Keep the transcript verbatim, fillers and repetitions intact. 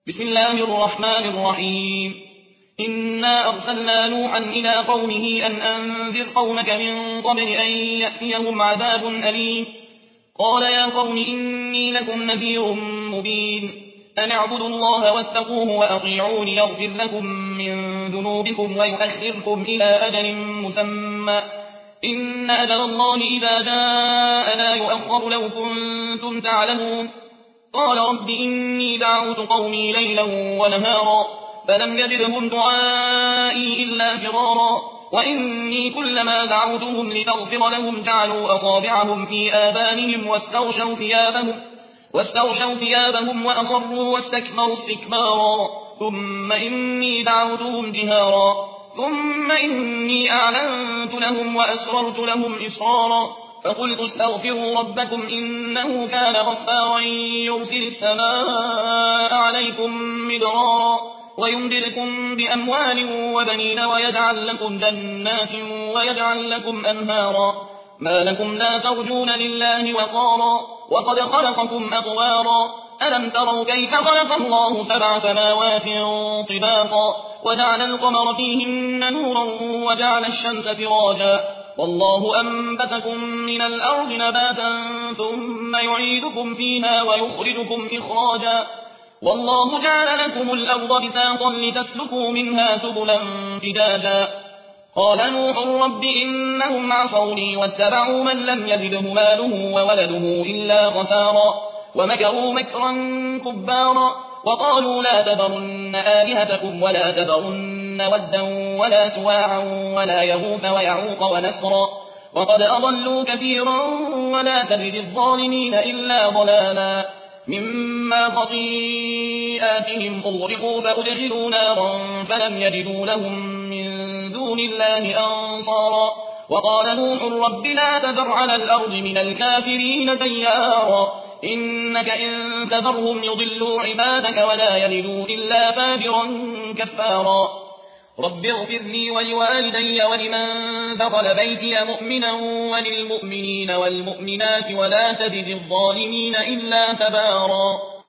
بسم الله الرحمن الرحيم إنا أرسلنا نوحا إلى قومه أن أنذر قومك من قبل أن يأتيهم عذاب أليم قال يا قوم إني لكم نذير مبين أن اعبدوا الله واتقوه وأطيعون يغفر لكم من ذنوبكم ويؤخركم إلى أجل مسمى إن أجل الله إذا جاء لا يؤخر لو كنتم تعلمون قال رب إني دعوت قومي ليلا ونهارا فلم يزدهم دعائي إلا فرارا وإني كلما دعوتهم لتغفر لهم جعلوا أصابعهم في آذانهم واستغشوا ثيابهم, واستغشوا ثيابهم وأصروا واستكبروا استكبارا ثم إني دعوتهم جهارا ثم إني أعلنت لهم وأسررت لهم إسرارا فقلت استغفروا ربكم إنه كان غفارا يرسل السماء عليكم مدرارا ويمددكم بأموال وبنين ويجعل لكم جنات ويجعل لكم أنهارا ما لكم لا ترجون لله وقارا وقد خلقكم أطوارا ألم تروا كيف خلق الله سبع سماوات طباقا وجعل القمر فيهن نورا وجعل الشمس سراجا والله أنبتكم من الأرض نباتا ثم يعيدكم فيها ويخرجكم إخراجا والله جعل لكم الأرض بساطا لتسلكوا منها سبلا فجاجا قال نوح رب إنهم عصوني واتبعوا من لم يزده ماله وولده إلا خسارا ومكروا مكرا كبارا وقالوا لا تذرن آلهتكم ولا تذرن ودا ولا سواعا ولا يغوث ويعوق ونسرا وقد أضلوا كثيرا ولا تزد الظالمين إلا ضلالا مما خطيئاتهم أغرقوا فأدخلوا نارا فلم يجدوا لهم من دون الله أنصارا وقال نوح رب لا تذر على الأرض من الكافرين ديارا إنك إن تذرهم يضلوا عبادك ولا يلدوا إلا فاجرا كفارا رب اغفر لي ولوالدي ولمن دخل بيتي مؤمنا وللمؤمنين والمؤمنات ولا تزد الظالمين إلا تبارا